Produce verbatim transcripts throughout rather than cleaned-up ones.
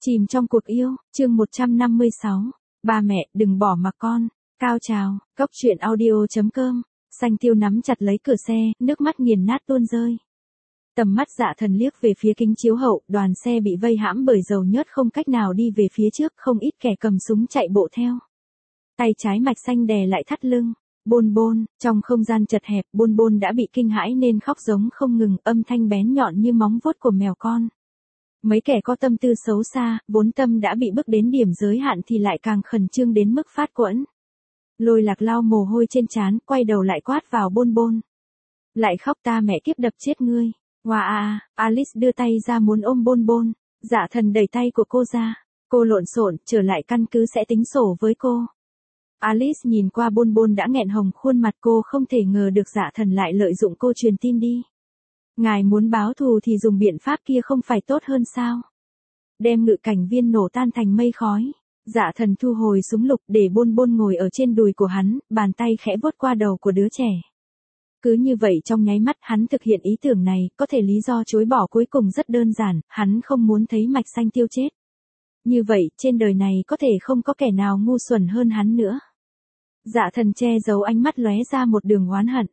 Chìm trong cuộc yêu, chương một trăm năm mươi sáu. Ba mẹ, đừng bỏ mặc con. Cao trào, cốc truyện audio.com. Xanh Tiêu nắm chặt lấy cửa xe, nước mắt nghiền nát tuôn rơi. Tầm mắt Dạ Thần liếc về phía kính chiếu hậu, đoàn xe bị vây hãm bởi dầu nhớt không cách nào đi về phía trước, không ít kẻ cầm súng chạy bộ theo. Tay trái Mạch Xanh đè lại thắt lưng. Bôn Bôn, trong không gian chật hẹp, Bôn Bôn đã bị kinh hãi nên khóc giống không ngừng, âm thanh bén nhọn như móng vuốt của mèo con. Mấy kẻ có tâm tư xấu xa, vốn tâm đã bị bước đến điểm giới hạn thì lại càng khẩn trương đến mức phát quẫn. Lôi Lạc lau mồ hôi trên trán, quay đầu lại quát vào Bôn Bôn. Lại khóc, ta mẹ kiếp đập chết ngươi. Hoa à, Alice đưa tay ra muốn ôm Bôn Bôn. Dạ Thần đẩy tay của cô ra. Cô lộn xộn, trở lại căn cứ sẽ tính sổ với cô. Alice nhìn qua Bôn Bôn đã nghẹn hồng khuôn mặt, cô không thể ngờ được Dạ Thần lại lợi dụng cô truyền tin đi. Ngài muốn báo thù thì dùng biện pháp kia không phải tốt hơn sao? Đem ngự cảnh viên nổ tan thành mây khói. Dạ Thần thu hồi súng lục để Bôn Bôn ngồi ở trên đùi của hắn, bàn tay khẽ vuốt qua đầu của đứa trẻ. Cứ như vậy trong nháy mắt hắn thực hiện ý tưởng này, có thể lý do chối bỏ cuối cùng rất đơn giản, hắn không muốn thấy Mạch Xanh Tiêu chết. Như vậy, trên đời này có thể không có kẻ nào ngu xuẩn hơn hắn nữa. Dạ Thần che giấu ánh mắt lóe ra một đường oán hận.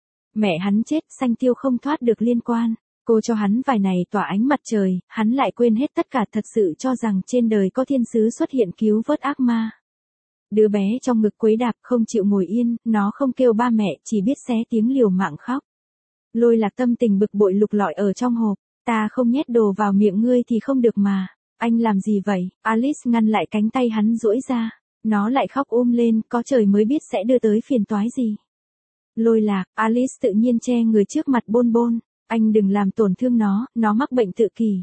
Mẹ hắn chết, Xanh Tiêu không thoát được liên quan. Cô cho hắn vài này tỏa ánh mặt trời, hắn lại quên hết tất cả, thật sự cho rằng trên đời có thiên sứ xuất hiện cứu vớt ác ma. Đứa bé trong ngực quấy đạp không chịu ngồi yên, nó không kêu ba mẹ, chỉ biết xé tiếng liều mạng khóc. Lôi Lạc tâm tình bực bội lục lọi ở trong hộp, ta không nhét đồ vào miệng ngươi thì không được mà. Anh làm gì vậy? Alice ngăn lại cánh tay hắn duỗi ra. Nó lại khóc um lên, có trời mới biết sẽ đưa tới phiền toái gì. Lôi Lạc, Alice tự nhiên che người trước mặt Bôn Bôn. Anh đừng làm tổn thương nó, nó mắc bệnh tự kỷ.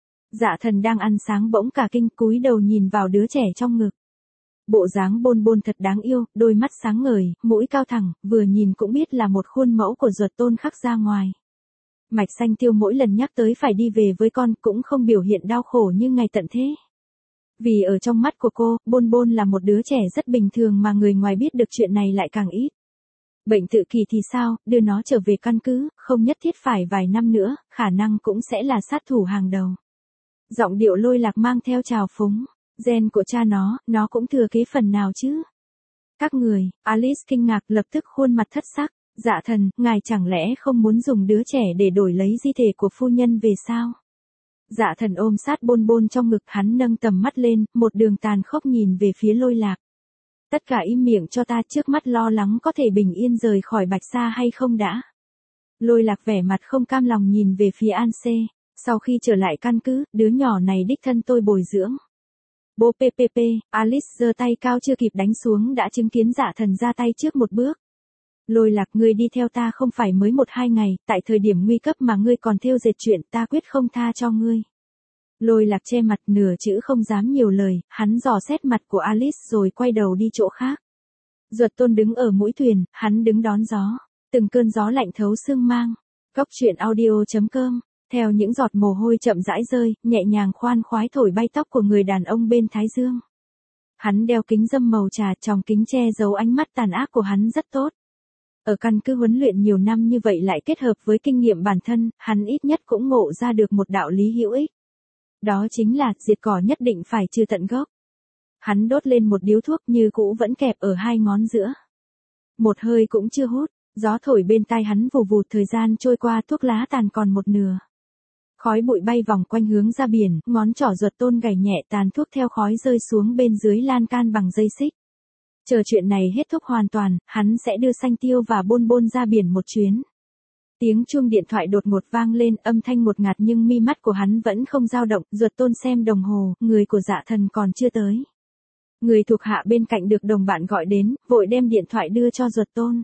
Dạ Thần đang ăn sáng bỗng cả kinh, cúi đầu nhìn vào đứa trẻ trong ngực. Bộ dáng Bôn Bôn thật đáng yêu, đôi mắt sáng ngời, mũi cao thẳng, vừa nhìn cũng biết là một khuôn mẫu của Duật Tôn khắc ra ngoài. Mạch Xanh Tiêu mỗi lần nhắc tới phải đi về với con cũng không biểu hiện đau khổ như ngày tận thế. Vì ở trong mắt của cô, Bôn Bôn là một đứa trẻ rất bình thường mà người ngoài biết được chuyện này lại càng ít. Bệnh tự kỷ thì sao, đưa nó trở về căn cứ, không nhất thiết phải vài năm nữa, khả năng cũng sẽ là sát thủ hàng đầu. Giọng điệu Lôi Lạc mang theo trào phúng, gen của cha nó, nó cũng thừa kế phần nào chứ. Các người, Alice kinh ngạc lập tức khuôn mặt thất sắc. Dạ Thần, ngài chẳng lẽ không muốn dùng đứa trẻ để đổi lấy di thể của phu nhân về sao? Dạ Thần ôm sát Bôn Bôn trong ngực, hắn nâng tầm mắt lên, một đường tàn khốc nhìn về phía Lôi Lạc. Tất cả im miệng cho ta, trước mắt lo lắng có thể bình yên rời khỏi Bạch Sa hay không đã. Lôi Lạc vẻ mặt không cam lòng nhìn về phía An Xê, sau khi trở lại căn cứ, đứa nhỏ này đích thân tôi bồi dưỡng. Bố ppp, Alice giơ tay cao chưa kịp đánh xuống đã chứng kiến Dạ Thần ra tay trước một bước. Lôi Lạc, ngươi đi theo ta không phải mới một hai ngày, tại thời điểm nguy cấp mà ngươi còn thêu dệt chuyện, ta quyết không tha cho ngươi. Lôi Lạc che mặt, nửa chữ không dám nhiều lời, hắn dò xét mặt của Alice rồi quay đầu đi chỗ khác. Duật Tôn đứng ở mũi thuyền, hắn đứng đón gió, từng cơn gió lạnh thấu xương mang. Cốc truyện audio.com, theo những giọt mồ hôi chậm rãi rơi, nhẹ nhàng khoan khoái thổi bay tóc của người đàn ông bên Thái Dương. Hắn đeo kính râm màu trà, trong kính che giấu ánh mắt tàn ác của hắn rất tốt. Ở căn cứ huấn luyện nhiều năm như vậy lại kết hợp với kinh nghiệm bản thân, hắn ít nhất cũng ngộ ra được một đạo lý hữu ích. Đó chính là, diệt cỏ nhất định phải trừ tận gốc. Hắn đốt lên một điếu thuốc như cũ vẫn kẹp ở hai ngón giữa. Một hơi cũng chưa hút, gió thổi bên tai hắn vù vù, thời gian trôi qua, thuốc lá tàn còn một nửa. Khói bụi bay vòng quanh hướng ra biển, ngón trỏ Duật Tôn gảy nhẹ, tàn thuốc theo khói rơi xuống bên dưới lan can bằng dây xích. Chờ chuyện này hết thúc hoàn toàn, hắn sẽ đưa Xanh Tiêu và Bôn Bôn ra biển một chuyến. Tiếng chuông điện thoại đột ngột vang lên, âm thanh ngột ngạt nhưng mi mắt của hắn vẫn không dao động. Duật Tôn xem đồng hồ, người của Dạ Thần còn chưa tới. Người thuộc hạ bên cạnh được đồng bạn gọi đến, vội đem điện thoại đưa cho Duật Tôn.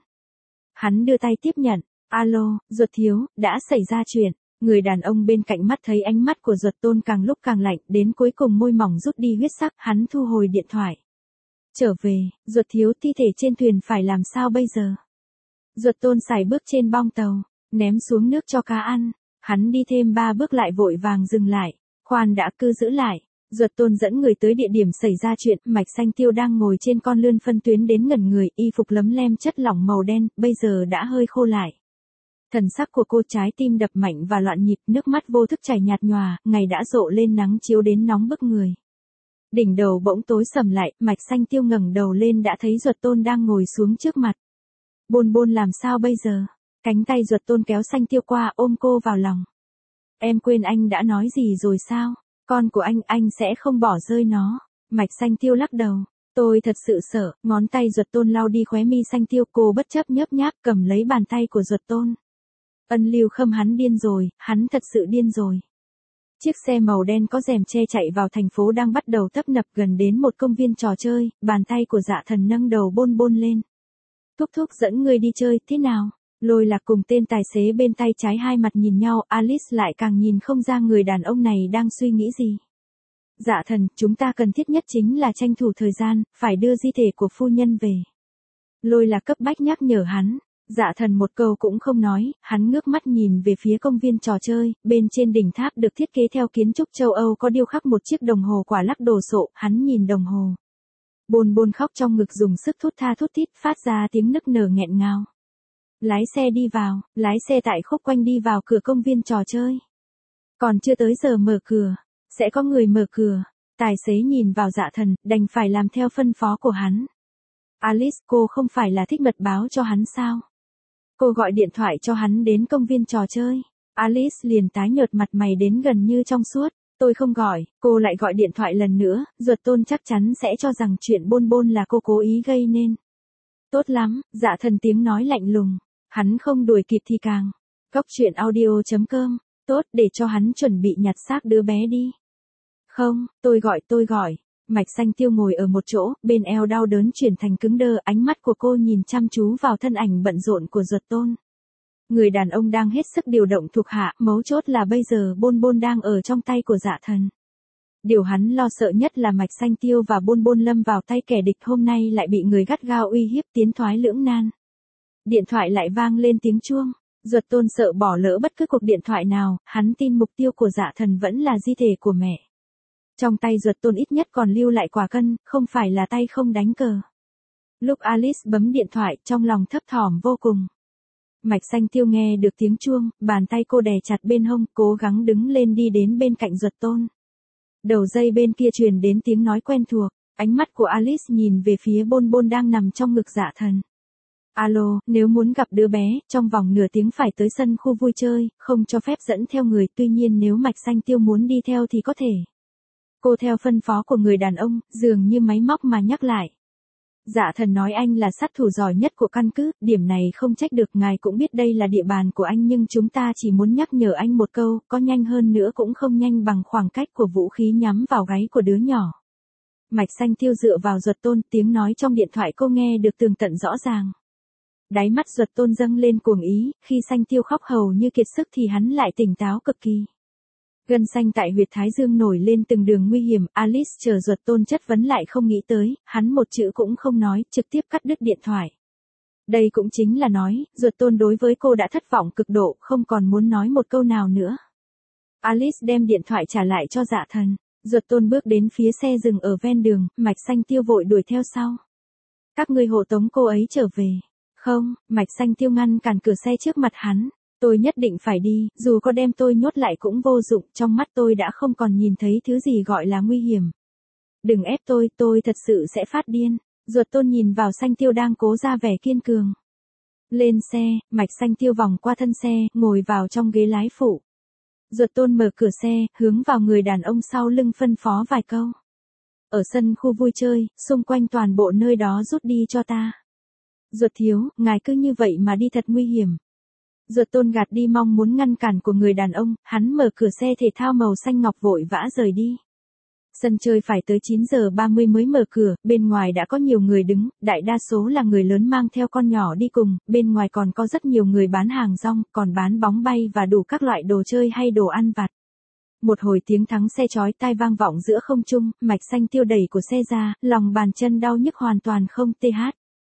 Hắn đưa tay tiếp nhận, alo, Duật thiếu, đã xảy ra chuyện. Người đàn ông bên cạnh mắt thấy ánh mắt của Duật Tôn càng lúc càng lạnh, đến cuối cùng môi mỏng rút đi huyết sắc, hắn thu hồi điện thoại. Trở về, Duật thiếu, thi thể trên thuyền phải làm sao bây giờ? Duật Tôn sải bước trên bong tàu, ném xuống nước cho cá ăn. Hắn đi thêm ba bước lại vội vàng dừng lại. Khoan đã, cứ giữ lại. Duật Tôn dẫn người tới địa điểm xảy ra chuyện, Mạch Xanh Tiêu đang ngồi trên con lươn phân tuyến đến ngẩn người, y phục lấm lem chất lỏng màu đen, bây giờ đã hơi khô lại. Thần sắc của cô trái tim đập mạnh và loạn nhịp, nước mắt vô thức chảy nhạt nhòa, ngày đã rộ lên nắng chiếu đến nóng bức người. Đỉnh đầu bỗng tối sầm lại, Mạch Xanh Tiêu ngẩng đầu lên đã thấy Duật Tôn đang ngồi xuống trước mặt. Bôn Bôn làm sao bây giờ? Cánh tay Duật Tôn kéo Xanh Tiêu qua ôm cô vào lòng. Em quên anh đã nói gì rồi sao? Con của anh, anh sẽ không bỏ rơi nó. Mạch Xanh Tiêu lắc đầu. Tôi thật sự sợ, ngón tay Duật Tôn lau đi khóe mi Xanh Tiêu, cô bất chấp nhớp nháp cầm lấy bàn tay của Duật Tôn. Ân Lưu Khâm hắn điên rồi, hắn thật sự điên rồi. Chiếc xe màu đen có rèm che chạy vào thành phố đang bắt đầu tấp nập gần đến một công viên trò chơi, bàn tay của Dạ Thần nâng đầu Bôn Bôn lên. Thúc thúc dẫn ngươi đi chơi, thế nào? Lôi Lạc cùng tên tài xế bên tay trái hai mặt nhìn nhau, Alice lại càng nhìn không ra người đàn ông này đang suy nghĩ gì. Dạ Thần, chúng ta cần thiết nhất chính là tranh thủ thời gian, phải đưa di thể của phu nhân về. Lôi Lạc cấp bách nhắc nhở hắn. Dạ Thần một câu cũng không nói, hắn ngước mắt nhìn về phía công viên trò chơi, bên trên đỉnh tháp được thiết kế theo kiến trúc châu Âu có điêu khắc một chiếc đồng hồ quả lắc đồ sộ, hắn nhìn đồng hồ. Bôn Bôn khóc trong ngực dùng sức thút tha thút thít phát ra tiếng nức nở nghẹn ngào. Lái xe đi vào, lái xe tại khúc quanh đi vào cửa công viên trò chơi. Còn chưa tới giờ mở cửa, sẽ có người mở cửa. Tài xế nhìn vào Dạ Thần, đành phải làm theo phân phó của hắn. Alice, cô không phải là thích mật báo cho hắn sao? Cô gọi điện thoại cho hắn đến công viên trò chơi. Alice liền tái nhợt mặt mày đến gần như trong suốt. Tôi không gọi, cô lại gọi điện thoại lần nữa, Duật Tôn chắc chắn sẽ cho rằng chuyện Bôn Bôn là cô cố ý gây nên. Tốt lắm, Dạ Thần tiếng nói lạnh lùng. Hắn không đuổi kịp thì càng. Góc truyện audio chấm com. Tốt, để cho hắn chuẩn bị nhặt xác đứa bé đi. Không, tôi gọi tôi gọi. Mạch Xanh Tiêu ngồi ở một chỗ, bên eo đau đớn chuyển thành cứng đơ, ánh mắt của cô nhìn chăm chú vào thân ảnh bận rộn của Duật Tôn. Người đàn ông đang hết sức điều động thuộc hạ, mấu chốt là bây giờ Bôn Bôn đang ở trong tay của Dạ Thần. Điều hắn lo sợ nhất là Mạch Xanh Tiêu và Bôn Bôn lâm vào tay kẻ địch, hôm nay lại bị người gắt gao uy hiếp, tiến thoái lưỡng nan. Điện thoại lại vang lên tiếng chuông. Duật Tôn sợ bỏ lỡ bất cứ cuộc điện thoại nào, hắn tin mục tiêu của Dạ Thần vẫn là di thể của mẹ. Trong tay Duật Tôn ít nhất còn lưu lại quả cân, không phải là tay không đánh cờ. Lúc Alice bấm điện thoại, trong lòng thấp thỏm vô cùng. Mạch Xanh Tiêu nghe được tiếng chuông, bàn tay cô đè chặt bên hông, cố gắng đứng lên đi đến bên cạnh Duật Tôn. Đầu dây bên kia truyền đến tiếng nói quen thuộc, ánh mắt của Alice nhìn về phía Bôn Bôn đang nằm trong ngực Dạ Thần. Alo, nếu muốn gặp đứa bé, trong vòng nửa tiếng phải tới sân khu vui chơi, không cho phép dẫn theo người, tuy nhiên nếu Mạch Xanh Tiêu muốn đi theo thì có thể. Cô theo phân phó của người đàn ông, dường như máy móc mà nhắc lại. Dạ Thần nói anh là sát thủ giỏi nhất của căn cứ, điểm này không trách được, ngài cũng biết đây là địa bàn của anh, nhưng chúng ta chỉ muốn nhắc nhở anh một câu, có nhanh hơn nữa cũng không nhanh bằng khoảng cách của vũ khí nhắm vào gáy của đứa nhỏ. Mạch Xanh Tiêu dựa vào Duật Tôn, tiếng nói trong điện thoại cô nghe được tường tận rõ ràng. Đáy mắt Duật Tôn dâng lên cuồng ý, khi Xanh Tiêu khóc hầu như kiệt sức thì hắn lại tỉnh táo cực kỳ. Gân xanh tại huyệt thái dương nổi lên từng đường nguy hiểm, Alice chờ Duật Tôn chất vấn lại không nghĩ tới, hắn một chữ cũng không nói, trực tiếp cắt đứt điện thoại. Đây cũng chính là nói, Duật Tôn đối với cô đã thất vọng cực độ, không còn muốn nói một câu nào nữa. Alice đem điện thoại trả lại cho Dạ Thần. Duật Tôn bước đến phía xe dừng ở ven đường, Mạch Xanh Tiêu vội đuổi theo sau. Các ngươi hộ tống cô ấy trở về. Không, Mạch Xanh Tiêu ngăn cản cửa xe trước mặt hắn. Tôi nhất định phải đi, dù có đem tôi nhốt lại cũng vô dụng, trong mắt tôi đã không còn nhìn thấy thứ gì gọi là nguy hiểm. Đừng ép tôi, tôi thật sự sẽ phát điên. Duật Tôn nhìn vào Xanh Tiêu đang cố ra vẻ kiên cường. Lên xe, Mạch Xanh Tiêu vòng qua thân xe, ngồi vào trong ghế lái phụ. Duật Tôn mở cửa xe, hướng vào người đàn ông sau lưng phân phó vài câu. Ở sân khu vui chơi, xung quanh toàn bộ nơi đó rút đi cho ta. Duật thiếu, ngài cứ như vậy mà đi thật nguy hiểm. Duật Tôn gạt đi mong muốn ngăn cản của người đàn ông, hắn mở cửa xe thể thao màu xanh ngọc vội vã rời đi. Sân chơi phải tới chín giờ ba mươi mới mở cửa, bên ngoài đã có nhiều người đứng, đại đa số là người lớn mang theo con nhỏ đi cùng, bên ngoài còn có rất nhiều người bán hàng rong, còn bán bóng bay và đủ các loại đồ chơi hay đồ ăn vặt. Một hồi tiếng thắng xe chói tai vang vọng giữa không trung, Mạch Xanh Tiêu đẩy của xe ra, lòng bàn chân đau nhức hoàn toàn không th.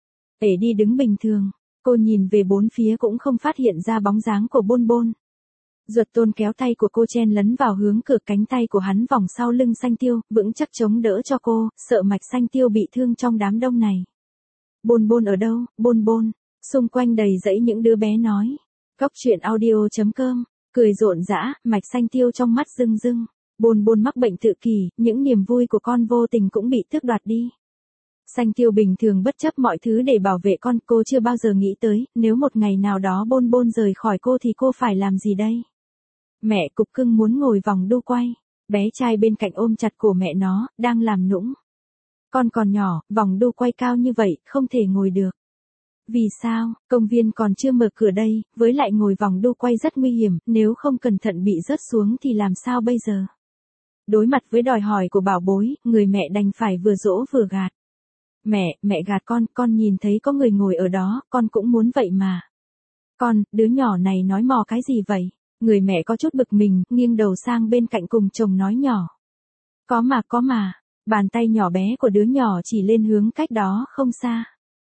Để đi đứng bình thường. Cô nhìn về bốn phía cũng không phát hiện ra bóng dáng của Bôn Bôn. Duật Tôn kéo tay của cô chen lấn vào hướng cửa, cánh tay của hắn vòng sau lưng Xanh Tiêu, vững chắc chống đỡ cho cô, sợ Mạch Xanh Tiêu bị thương trong đám đông này. Bôn Bôn ở đâu, Bôn Bôn? Xung quanh đầy dãy những đứa bé nói. Cốc truyện audio chấm com, cười rộn rã, Mạch Xanh Tiêu trong mắt rưng rưng. Bôn bôn mắc bệnh tự kỷ, những niềm vui của con vô tình cũng bị tước đoạt đi. Xanh Tiêu bình thường bất chấp mọi thứ để bảo vệ con, cô chưa bao giờ nghĩ tới, nếu một ngày nào đó bôn bôn rời khỏi cô thì cô phải làm gì đây? Mẹ cục cưng muốn ngồi vòng đu quay, bé trai bên cạnh ôm chặt cổ mẹ nó, đang làm nũng. Con còn nhỏ, vòng đu quay cao như vậy, không thể ngồi được. Vì sao, công viên còn chưa mở cửa đây, với lại ngồi vòng đu quay rất nguy hiểm, nếu không cẩn thận bị rớt xuống thì làm sao bây giờ? Đối mặt với đòi hỏi của bảo bối, người mẹ đành phải vừa dỗ vừa gạt. Mẹ, mẹ gạt con, con nhìn thấy có người ngồi ở đó, con cũng muốn vậy mà. Con, đứa nhỏ này nói mò cái gì vậy? Người mẹ có chút bực mình, nghiêng đầu sang bên cạnh cùng chồng nói nhỏ. Có mà có mà, bàn tay nhỏ bé của đứa nhỏ chỉ lên hướng cách đó không xa.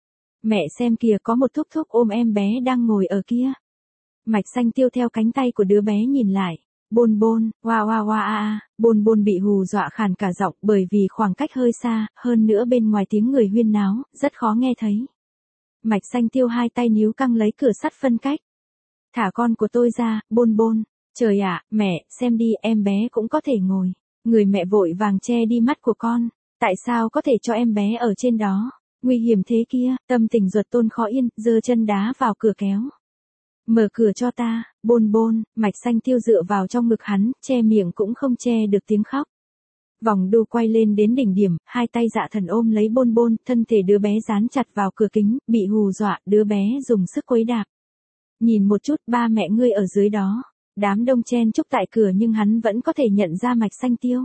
Mẹ xem kìa, có một thúc thúc ôm em bé đang ngồi ở kia. Mạch Xanh Tiêu theo cánh tay của đứa bé nhìn lại. Bôn bôn, oa oa oa a a, bôn bôn bị hù dọa khàn cả giọng bởi vì khoảng cách hơi xa, hơn nữa bên ngoài tiếng người huyên náo, rất khó nghe thấy. Mạch Xanh Tiêu hai tay níu căng lấy cửa sắt phân cách. Thả con của tôi ra, bôn bôn. Trời ạ, mẹ, xem đi, em bé cũng có thể ngồi. Người mẹ vội vàng che đi mắt của con. Tại sao có thể cho em bé ở trên đó? Nguy hiểm thế kia, tâm tình Duật Tôn khó yên, giơ chân đá vào cửa kéo. Mở cửa cho ta, bôn bôn, Mạch Xanh Tiêu dựa vào trong ngực hắn, che miệng cũng không che được tiếng khóc. Vòng đu quay lên đến đỉnh điểm, hai tay Dạ Thần ôm lấy bôn bôn, thân thể đứa bé dán chặt vào cửa kính, bị hù dọa, đứa bé dùng sức quấy đạp. Nhìn một chút, ba mẹ ngươi ở dưới đó. Đám đông chen chúc tại cửa nhưng hắn vẫn có thể nhận ra Mạch Xanh Tiêu.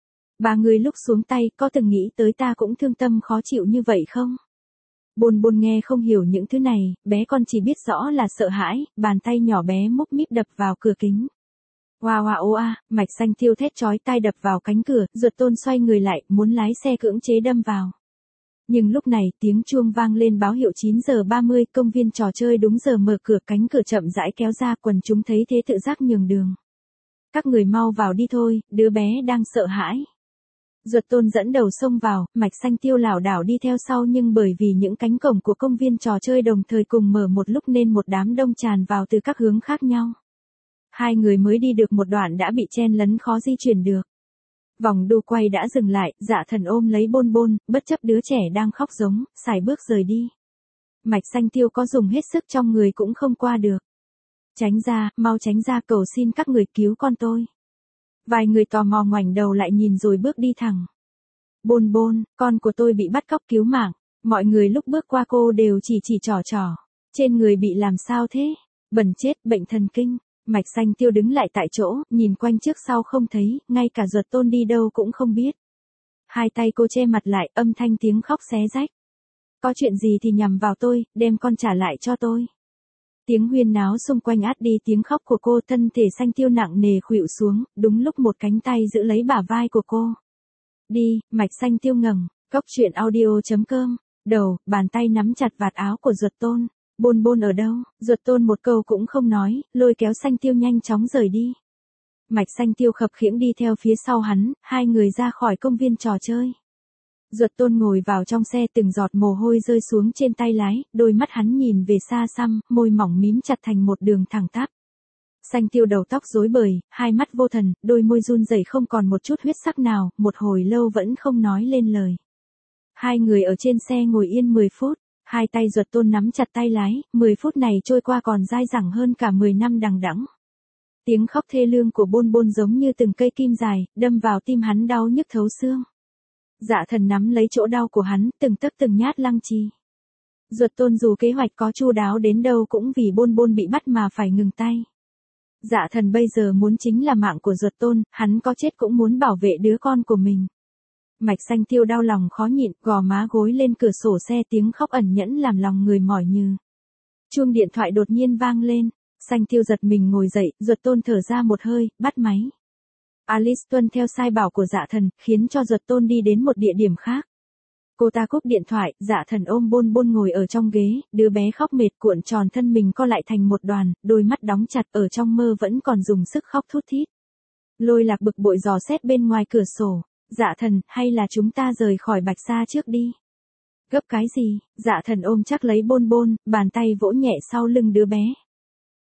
Ba người lúc xuống tay, có từng nghĩ tới ta cũng thương tâm khó chịu như vậy không? Bôn bôn nghe không hiểu những thứ này, bé con chỉ biết rõ là sợ hãi, bàn tay nhỏ bé múc míp đập vào cửa kính. Oa oa ô a, Mạch Xanh Tiêu thét chói tai đập vào cánh cửa, Duật Tôn xoay người lại, muốn lái xe cưỡng chế đâm vào. Nhưng lúc này, tiếng chuông vang lên báo hiệu chín giờ ba mươi, công viên trò chơi đúng giờ mở cửa, cánh cửa chậm rãi kéo ra, quần chúng thấy thế tự giác nhường đường. Các người mau vào đi thôi, đứa bé đang sợ hãi. Duật Tôn dẫn đầu xông vào, Mạch Xanh Tiêu lảo đảo đi theo sau nhưng bởi vì những cánh cổng của công viên trò chơi đồng thời cùng mở một lúc nên một đám đông tràn vào từ các hướng khác nhau. Hai người mới đi được một đoạn đã bị chen lấn khó di chuyển được. Vòng đu quay đã dừng lại, Dạ Thần ôm lấy bôn bôn, bất chấp đứa trẻ đang khóc giống, sải bước rời đi. Mạch Xanh Tiêu có dùng hết sức trong người cũng không qua được. Tránh ra, mau tránh ra, cầu xin các người cứu con tôi. Vài người tò mò ngoảnh đầu lại nhìn rồi bước đi thẳng. Bôn bôn, con của tôi bị bắt cóc cứu mạng. Mọi người lúc bước qua cô đều chỉ chỉ trỏ trỏ. Trên người bị làm sao thế? Bẩn chết, bệnh thần kinh. Mạch Xanh Tiêu đứng lại tại chỗ, nhìn quanh trước sau không thấy, ngay cả Duật Tôn đi đâu cũng không biết. Hai tay cô che mặt lại, âm thanh tiếng khóc xé rách. Có chuyện gì thì nhằm vào tôi, đem con trả lại cho tôi. Tiếng huyên náo xung quanh át đi tiếng khóc của cô, thân thể Xanh Tiêu nặng nề khuỵu xuống, đúng lúc một cánh tay giữ lấy bả vai của cô. Đi, Mạch Xanh Tiêu ngẩng, cốc truyện audio chấm com, đầu, bàn tay nắm chặt vạt áo của Duật Tôn. Bôn bôn ở đâu? Duật Tôn một câu cũng không nói, lôi kéo Xanh Tiêu nhanh chóng rời đi. Mạch Xanh Tiêu khập khiễng đi theo phía sau hắn, hai người ra khỏi công viên trò chơi. Duật Tôn ngồi vào trong xe, từng giọt mồ hôi rơi xuống trên tay lái, đôi mắt hắn nhìn về xa xăm, môi mỏng mím chặt thành một đường thẳng tắp. Xanh Tiêu đầu tóc rối bời, hai mắt vô thần, đôi môi run rẩy không còn một chút huyết sắc nào, một hồi lâu vẫn không nói lên lời. Hai người ở trên xe ngồi yên mười phút, hai tay Duật Tôn nắm chặt tay lái, mười phút này trôi qua còn dai dẳng hơn cả mười năm đằng đẵng. Tiếng khóc thê lương của bôn bôn giống như từng cây kim dài, đâm vào tim hắn đau nhức thấu xương. Dạ Thần nắm lấy chỗ đau của hắn, từng tấc từng nhát lăng trì. Duật Tôn dù kế hoạch có chu đáo đến đâu cũng vì bôn bôn bị bắt mà phải ngừng tay. Dạ Thần bây giờ muốn chính là mạng của Duật Tôn, hắn có chết cũng muốn bảo vệ đứa con của mình. Mạch Xanh Tiêu đau lòng khó nhịn, gò má gối lên cửa sổ xe, tiếng khóc ẩn nhẫn làm lòng người mỏi nhừ. Chuông điện thoại đột nhiên vang lên, Xanh Tiêu giật mình ngồi dậy, Duật Tôn thở ra một hơi, bắt máy. Alice tuân theo sai bảo của Dạ Thần, khiến cho Duật Tôn đi đến một địa điểm khác. Cô ta cúp điện thoại, Dạ Thần ôm bôn bôn ngồi ở trong ghế, đứa bé khóc mệt cuộn tròn thân mình co lại thành một đoàn, đôi mắt đóng chặt, ở trong mơ vẫn còn dùng sức khóc thút thít. Lôi Lạc bực bội dò xét bên ngoài cửa sổ. Dạ Thần, hay là chúng ta rời khỏi Bạch Sa trước đi? Gấp cái gì? Dạ Thần ôm chắc lấy bôn bôn, bàn tay vỗ nhẹ sau lưng đứa bé.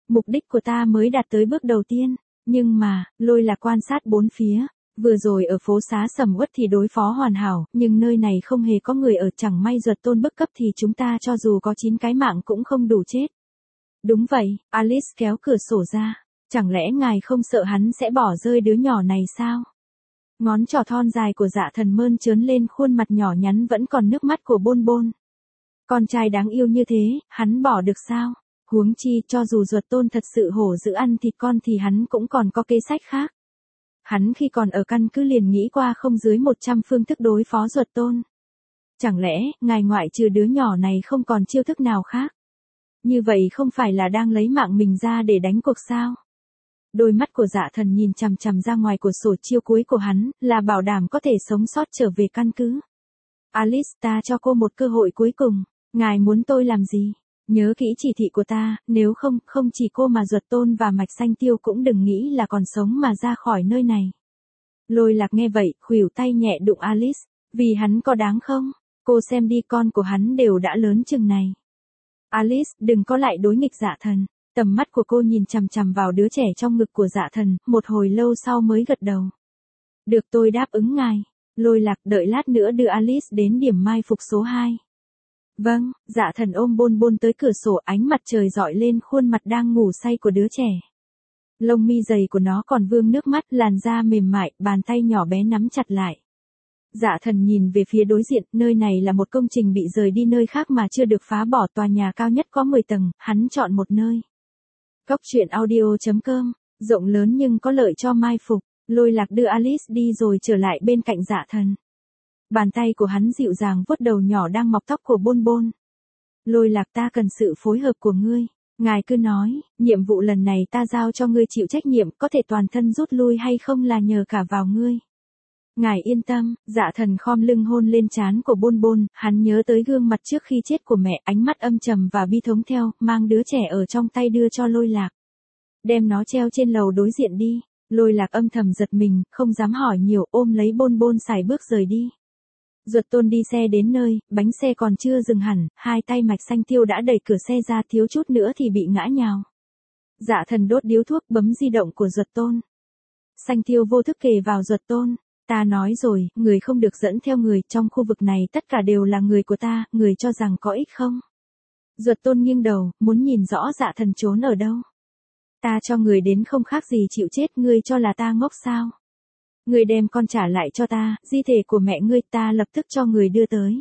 Mục đích của ta mới đạt tới bước đầu tiên. Nhưng mà, Lôi Lạc quan sát bốn phía. Vừa rồi ở phố xá sầm uất thì đối phó hoàn hảo, nhưng nơi này không hề có người ở, chẳng may Duật Tôn bức cấp thì chúng ta cho dù có chín cái mạng cũng không đủ chết. Đúng vậy, Alice kéo cửa sổ ra. Chẳng lẽ ngài không sợ hắn sẽ bỏ rơi đứa nhỏ này sao? Ngón trỏ thon dài của Dạ Thần mơn trớn lên khuôn mặt nhỏ nhắn vẫn còn nước mắt của Bôn Bôn. Con trai đáng yêu như thế, hắn bỏ được sao? Huống chi, cho dù Duật Tôn thật sự hổ dữ ăn thịt con thì hắn cũng còn có kế sách khác. Hắn khi còn ở căn cứ liền nghĩ qua không dưới một trăm phương thức đối phó Duật Tôn. Chẳng lẽ, ngài ngoại trừ đứa nhỏ này không còn chiêu thức nào khác? Như vậy không phải là đang lấy mạng mình ra để đánh cuộc sao? Đôi mắt của Dạ Thần nhìn chằm chằm ra ngoài của sổ chiêu cuối của hắn, là bảo đảm có thể sống sót trở về căn cứ. Alice, ta cho cô một cơ hội cuối cùng. Ngài muốn tôi làm gì? Nhớ kỹ chỉ thị của ta, nếu không, không chỉ cô mà Duật Tôn và Mạch Xanh Tiêu cũng đừng nghĩ là còn sống mà ra khỏi nơi này. Lôi Lạc nghe vậy, khuỷu tay nhẹ đụng Alice. Vì hắn có đáng không? Cô xem đi, con của hắn đều đã lớn chừng này. Alice, đừng có lại đối nghịch Dạ Thần. Tầm mắt của cô nhìn chằm chằm vào đứa trẻ trong ngực của Dạ Thần, một hồi lâu sau mới gật đầu. Được, tôi đáp ứng ngài. Lôi Lạc, đợi lát nữa đưa Alice đến điểm mai phục số hai. Vâng, Dạ Thần ôm Bôn Bôn tới cửa sổ, ánh mặt trời rọi lên khuôn mặt đang ngủ say của đứa trẻ. Lông mi dày của nó còn vương nước mắt, làn da mềm mại, bàn tay nhỏ bé nắm chặt lại. Dạ Thần nhìn về phía đối diện, nơi này là một công trình bị rời đi nơi khác mà chưa được phá bỏ, tòa nhà cao nhất có mười tầng, hắn chọn một nơi. Cốc truyện audio chấm com, rộng lớn nhưng có lợi cho mai phục. Lôi Lạc đưa Alice đi rồi trở lại bên cạnh Dạ Thần. Bàn tay của hắn dịu dàng vuốt đầu nhỏ đang mọc tóc của Bôn Bôn. Lôi Lạc, ta cần sự phối hợp của ngươi. Ngài cứ nói, nhiệm vụ lần này ta giao cho ngươi chịu trách nhiệm, có thể toàn thân rút lui hay không là nhờ cả vào ngươi. Ngài yên tâm. Dạ Thần khom lưng hôn lên trán của Bôn Bôn, hắn nhớ tới gương mặt trước khi chết của mẹ, ánh mắt âm trầm và bi thống theo, mang đứa trẻ ở trong tay đưa cho Lôi Lạc. Đem nó treo trên lầu đối diện đi. Lôi Lạc âm thầm giật mình, không dám hỏi nhiều, ôm lấy Bôn Bôn sải bước rời đi. Duật Tôn đi xe đến nơi, bánh xe còn chưa dừng hẳn, hai tay Mạch Xanh Tiêu đã đẩy cửa xe ra, thiếu chút nữa thì bị ngã nhào. Dạ Thần đốt điếu thuốc, bấm di động của Duật Tôn. Xanh Tiêu vô thức kề vào Duật Tôn. Ta nói rồi, người không được dẫn theo người, trong khu vực này tất cả đều là người của ta, người cho rằng có ích không? Duật Tôn nghiêng đầu, muốn nhìn rõ Dạ Thần trốn ở đâu. Ta cho người đến không khác gì chịu chết, ngươi cho là ta ngốc sao? Ngươi đem con trả lại cho ta, di thể của mẹ ngươi ta lập tức cho người đưa tới.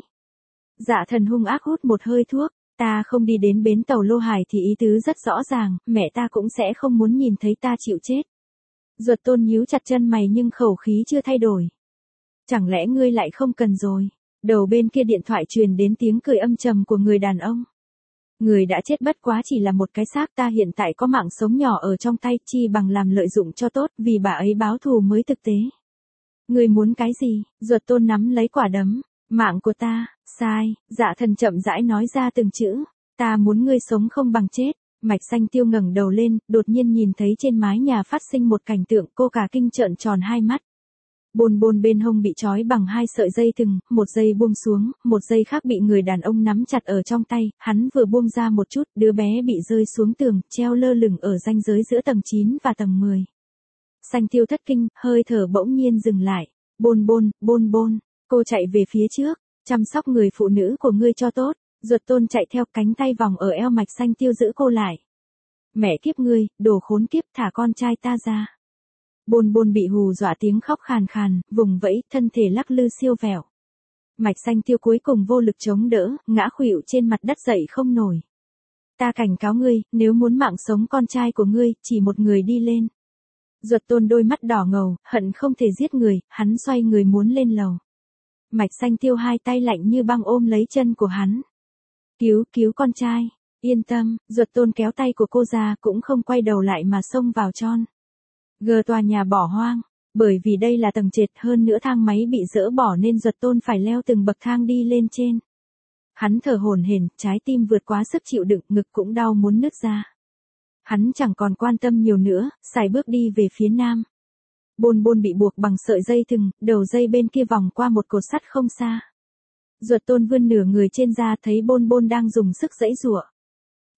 Dạ Thần hung ác hút một hơi thuốc, ta không đi đến bến tàu Lô Hải thì ý tứ rất rõ ràng, mẹ ta cũng sẽ không muốn nhìn thấy ta chịu chết. Duật Tôn nhíu chặt chân mày nhưng khẩu khí chưa thay đổi. Chẳng lẽ ngươi lại không cần rồi? Đầu bên kia điện thoại truyền đến tiếng cười âm trầm của người đàn ông. Người đã chết bất quá chỉ là một cái xác, ta hiện tại có mạng sống nhỏ ở trong tay, chi bằng làm lợi dụng cho tốt, vì bà ấy báo thù mới thực tế. Người muốn cái gì? Duật Tôn nắm lấy quả đấm. Mạng của ta, sai. Dạ Thần chậm rãi nói ra từng chữ. Ta muốn ngươi sống không bằng chết. Mạch Xanh Tiêu ngẩng đầu lên, đột nhiên nhìn thấy trên mái nhà phát sinh một cảnh tượng, cô cả kinh trợn tròn hai mắt. Bôn Bôn bên hông bị trói bằng hai sợi dây thừng, một dây buông xuống, một dây khác bị người đàn ông nắm chặt ở trong tay, hắn vừa buông ra một chút, đứa bé bị rơi xuống tường, treo lơ lửng ở ranh giới giữa tầng chín và tầng mười. Xanh Tiêu thất kinh, hơi thở bỗng nhiên dừng lại. Bôn Bôn, Bôn Bôn, cô chạy về phía trước, chăm sóc người phụ nữ của ngươi cho tốt. Duật Tôn chạy theo, cánh tay vòng ở eo Mạch Xanh Tiêu giữ cô lại. Mẹ kiếp ngươi, đồ khốn kiếp, thả con trai ta ra. Bôn Bôn bị hù dọa tiếng khóc khàn khàn, vùng vẫy, thân thể lắc lư siêu vẹo. Mạch Xanh Tiêu cuối cùng vô lực chống đỡ, ngã khuỵu trên mặt đất dậy không nổi. Ta cảnh cáo ngươi, nếu muốn mạng sống con trai của ngươi, chỉ một người đi lên. Duật Tôn đôi mắt đỏ ngầu, hận không thể giết người, hắn xoay người muốn lên lầu. Mạch Xanh Tiêu hai tay lạnh như băng ôm lấy chân của hắn. Cứu, cứu con trai. Yên tâm. Duật Tôn kéo tay của cô ra, cũng không quay đầu lại mà xông vào tròn. Gờ tòa nhà bỏ hoang. Bởi vì đây là tầng trệt, hơn nữa thang máy bị dỡ bỏ nên Duật Tôn phải leo từng bậc thang đi lên trên. Hắn thở hổn hển, trái tim vượt quá sức chịu đựng, ngực cũng đau muốn nứt ra. Hắn chẳng còn quan tâm nhiều nữa, sải bước đi về phía nam. Bôn Bôn bị buộc bằng sợi dây thừng, đầu dây bên kia vòng qua một cột sắt không xa. Duật Tôn vươn nửa người trên ra, thấy Bôn Bôn đang dùng sức giãy giụa.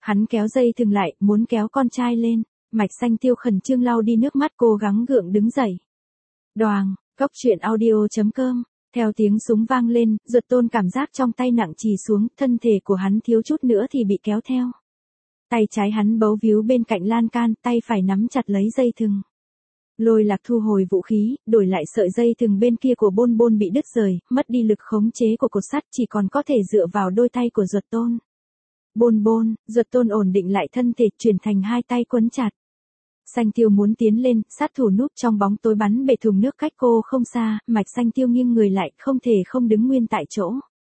Hắn kéo dây thừng lại, muốn kéo con trai lên. Mạch Xanh Tiêu khẩn trương lau đi nước mắt, cố gắng gượng đứng dậy. Đoàng, cốc truyện audio chấm com. Theo tiếng súng vang lên, Duật Tôn cảm giác trong tay nặng trì xuống, thân thể của hắn thiếu chút nữa thì bị kéo theo. Tay trái hắn bấu víu bên cạnh lan can, tay phải nắm chặt lấy dây thừng. Lôi Lạc thu hồi vũ khí, đổi lại sợi dây thừng bên kia của Bôn Bôn bị đứt rời, mất đi lực khống chế của cột sắt, chỉ còn có thể dựa vào đôi tay của Duật Tôn. Bôn Bôn, Duật Tôn ổn định lại thân thể, chuyển thành hai tay quấn chặt. Xanh Tiêu muốn tiến lên, sát thủ núp trong bóng tối bắn bể thùng nước cách cô không xa, Mạch Xanh Tiêu nghiêng người lại, không thể không đứng nguyên tại chỗ.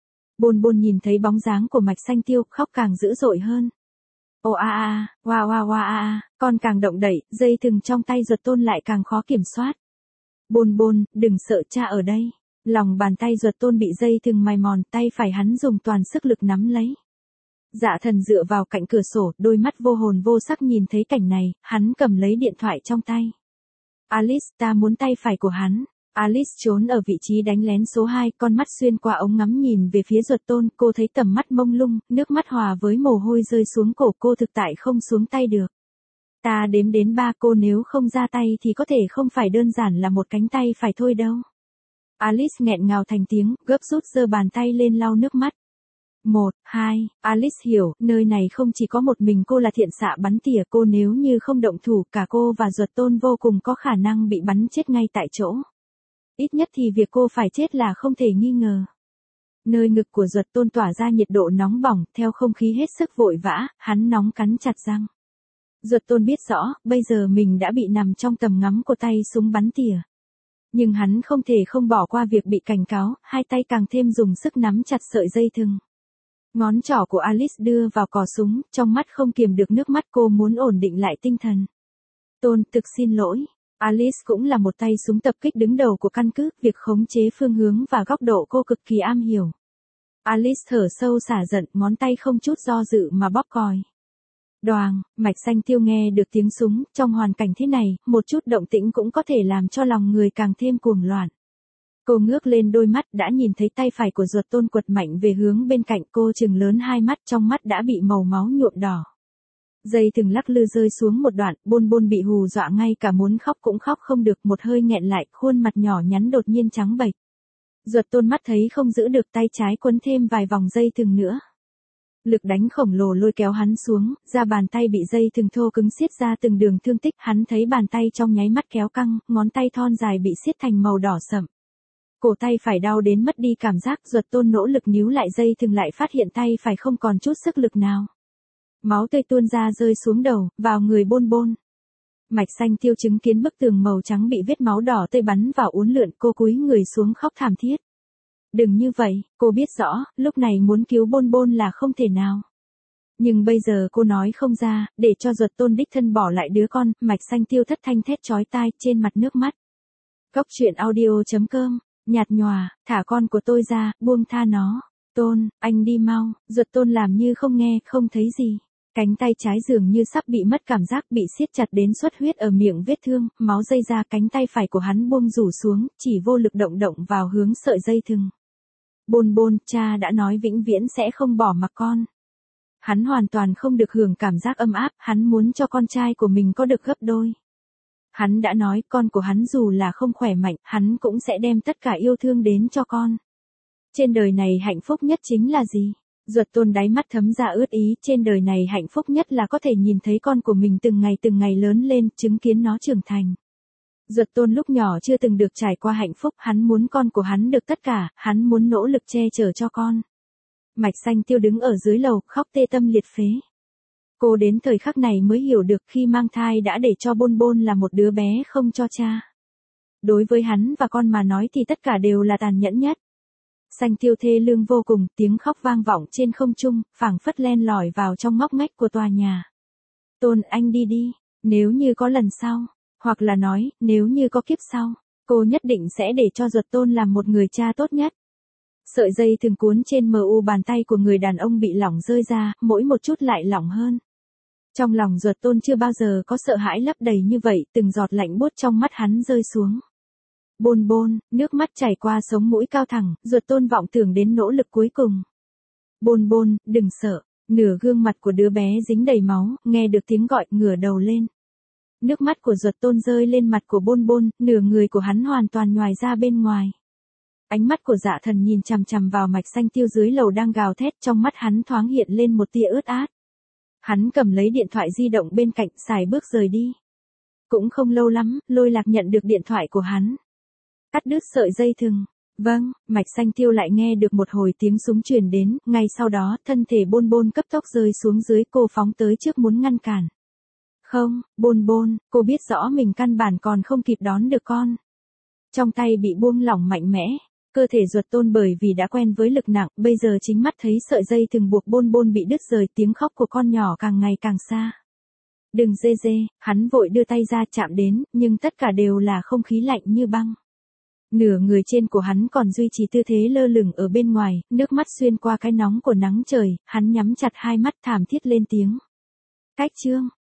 Bôn Bôn nhìn thấy bóng dáng của Mạch Xanh Tiêu, khóc càng dữ dội hơn. Ô a a, oa oa oa a, con càng động đậy, dây thừng trong tay Duật Tôn lại càng khó kiểm soát. Bôn Bôn, đừng sợ, cha ở đây. Lòng bàn tay Duật Tôn bị dây thừng mài mòn, tay phải hắn dùng toàn sức lực nắm lấy. Dạ Thần dựa vào cạnh cửa sổ, đôi mắt vô hồn vô sắc nhìn thấy cảnh này, hắn cầm lấy điện thoại trong tay. Alice, ta muốn tay phải của hắn. Alice trốn ở vị trí đánh lén số hai, con mắt xuyên qua ống ngắm nhìn về phía Duật Tôn, cô thấy tầm mắt mông lung, nước mắt hòa với mồ hôi rơi xuống cổ, cô thực tại không xuống tay được. Ta đếm đến ba, cô nếu không ra tay thì có thể không phải đơn giản là một cánh tay phải thôi đâu. Alice nghẹn ngào thành tiếng, gấp rút giơ bàn tay lên lau nước mắt. Một, hai, Alice hiểu, nơi này không chỉ có một mình cô là thiện xạ bắn tỉa, cô nếu như không động thủ, cả cô và Duật Tôn vô cùng có khả năng bị bắn chết ngay tại chỗ. Ít nhất thì việc cô phải chết là không thể nghi ngờ. Nơi ngực của Duật Tôn tỏa ra nhiệt độ nóng bỏng, theo không khí hết sức vội vã, hắn nóng cắn chặt răng. Duật Tôn biết rõ, bây giờ mình đã bị nằm trong tầm ngắm của tay súng bắn tỉa. Nhưng hắn không thể không bỏ qua việc bị cảnh cáo, hai tay càng thêm dùng sức nắm chặt sợi dây thừng. Ngón trỏ của Alice đưa vào cò súng, trong mắt không kiềm được nước mắt, cô muốn ổn định lại tinh thần. Tôn, thực xin lỗi. Alice cũng là một tay súng tập kích đứng đầu của căn cứ, việc khống chế phương hướng và góc độ cô cực kỳ am hiểu. Alice thở sâu xả giận, ngón tay không chút do dự mà bóp còi. Đoàng, Mạch Xanh Tiêu nghe được tiếng súng, trong hoàn cảnh thế này, một chút động tĩnh cũng có thể làm cho lòng người càng thêm cuồng loạn. Cô ngước lên đôi mắt, đã nhìn thấy tay phải của Duật Tôn quật mạnh về hướng bên cạnh, cô trừng lớn hai mắt, trong mắt đã bị màu máu nhuộm đỏ. Dây thừng lắc lư rơi xuống một đoạn, Bôn Bôn bị hù dọa ngay cả muốn khóc cũng khóc không được, một hơi nghẹn lại, khuôn mặt nhỏ nhắn đột nhiên trắng bệch. Duật Tôn mắt thấy không giữ được, tay trái quấn thêm vài vòng dây thừng nữa. Lực đánh khổng lồ lôi kéo hắn xuống, ra bàn tay bị dây thừng thô cứng siết ra từng đường thương tích, hắn thấy bàn tay trong nháy mắt kéo căng, ngón tay thon dài bị siết thành màu đỏ sậm. Cổ tay phải đau đến mất đi cảm giác, Duật Tôn nỗ lực níu lại dây thừng lại phát hiện tay phải không còn chút sức lực nào. Máu tươi tuôn ra rơi xuống đầu, vào người Bôn Bôn. Mạch Xanh Tiêu chứng kiến bức tường màu trắng bị vết máu đỏ tươi bắn vào uốn lượn, cô cúi người xuống khóc thảm thiết. Đừng như vậy, cô biết rõ, lúc này muốn cứu Bôn Bôn là không thể nào. Nhưng bây giờ cô nói không ra, để cho Duật Tôn đích thân bỏ lại đứa con, Mạch Xanh Tiêu thất thanh thét chói tai, trên mặt nước mắt. Cốc truyện audio chấm com, nhạt nhòa, thả con của tôi ra, buông tha nó. Tôn, anh đi mau. Duật Tôn làm như không nghe, không thấy gì. Cánh tay trái dường như sắp bị mất cảm giác, bị siết chặt đến xuất huyết ở miệng vết thương, máu dây ra, cánh tay phải của hắn buông rủ xuống, chỉ vô lực động động vào hướng sợi dây thừng. Bôn Bôn, cha đã nói vĩnh viễn sẽ không bỏ mặc con. Hắn hoàn toàn không được hưởng cảm giác ấm áp, hắn muốn cho con trai của mình có được gấp đôi. Hắn đã nói con của hắn dù là không khỏe mạnh, hắn cũng sẽ đem tất cả yêu thương đến cho con. Trên đời này hạnh phúc nhất chính là gì? Duật Tôn đáy mắt thấm ra ướt ý, trên đời này hạnh phúc nhất là có thể nhìn thấy con của mình từng ngày từng ngày lớn lên, chứng kiến nó trưởng thành. Duật Tôn lúc nhỏ chưa từng được trải qua hạnh phúc, hắn muốn con của hắn được tất cả, hắn muốn nỗ lực che chở cho con. Mạch Xanh Tiêu đứng ở dưới lầu, khóc tê tâm liệt phế. Cô đến thời khắc này mới hiểu được khi mang thai đã để cho Bôn Bôn là một đứa bé không cho cha. Đối với hắn và con mà nói thì tất cả đều là tàn nhẫn nhất. Xanh Tiêu thê lương vô cùng, tiếng khóc vang vọng trên không trung, phảng phất len lỏi vào trong ngóc ngách của tòa nhà. Tôn, anh đi đi, nếu như có lần sau, hoặc là nói, nếu như có kiếp sau, cô nhất định sẽ để cho Duật Tôn làm một người cha tốt nhất. Sợi dây thường cuốn trên mờ u bàn tay của người đàn ông bị lỏng rơi ra, mỗi một chút lại lỏng hơn. Trong lòng Duật Tôn chưa bao giờ có sợ hãi lấp đầy như vậy, từng giọt lạnh buốt trong mắt hắn rơi xuống. Bôn Bôn, nước mắt chảy qua sống mũi cao thẳng, Duật Tôn vọng tưởng đến nỗ lực cuối cùng. Bôn Bôn, đừng sợ. Nửa gương mặt của đứa bé dính đầy máu, nghe được tiếng gọi, ngửa đầu lên. Nước mắt của Duật Tôn rơi lên mặt của Bôn Bôn, nửa người của hắn hoàn toàn nhoài ra bên ngoài. Ánh mắt của Dạ Thần nhìn chằm chằm vào Mạch Xanh Tiêu dưới lầu đang gào thét, trong mắt hắn thoáng hiện lên một tia ướt át. Hắn cầm lấy điện thoại di động bên cạnh, xài bước rời đi. Cũng không lâu lắm, Lôi Lạc nhận được điện thoại của hắn. Cắt đứt sợi dây thừng. Vâng, Mạch Xanh Tiêu lại nghe được một hồi tiếng súng truyền đến, ngay sau đó, thân thể Bôn Bôn cấp tốc rơi xuống dưới, cô phóng tới trước muốn ngăn cản. Không, Bôn Bôn, cô biết rõ mình căn bản còn không kịp đón được con. Trong tay bị buông lỏng mạnh mẽ, cơ thể Duật Tôn bởi vì đã quen với lực nặng, bây giờ chính mắt thấy sợi dây thừng buộc Bôn Bôn bị đứt rời, tiếng khóc của con nhỏ càng ngày càng xa. Đừng dê dê, hắn vội đưa tay ra chạm đến, nhưng tất cả đều là không khí lạnh như băng. Nửa người trên của hắn còn duy trì tư thế lơ lửng ở bên ngoài, nước mắt xuyên qua cái nóng của nắng trời, hắn nhắm chặt hai mắt thảm thiết lên tiếng. Cách chương,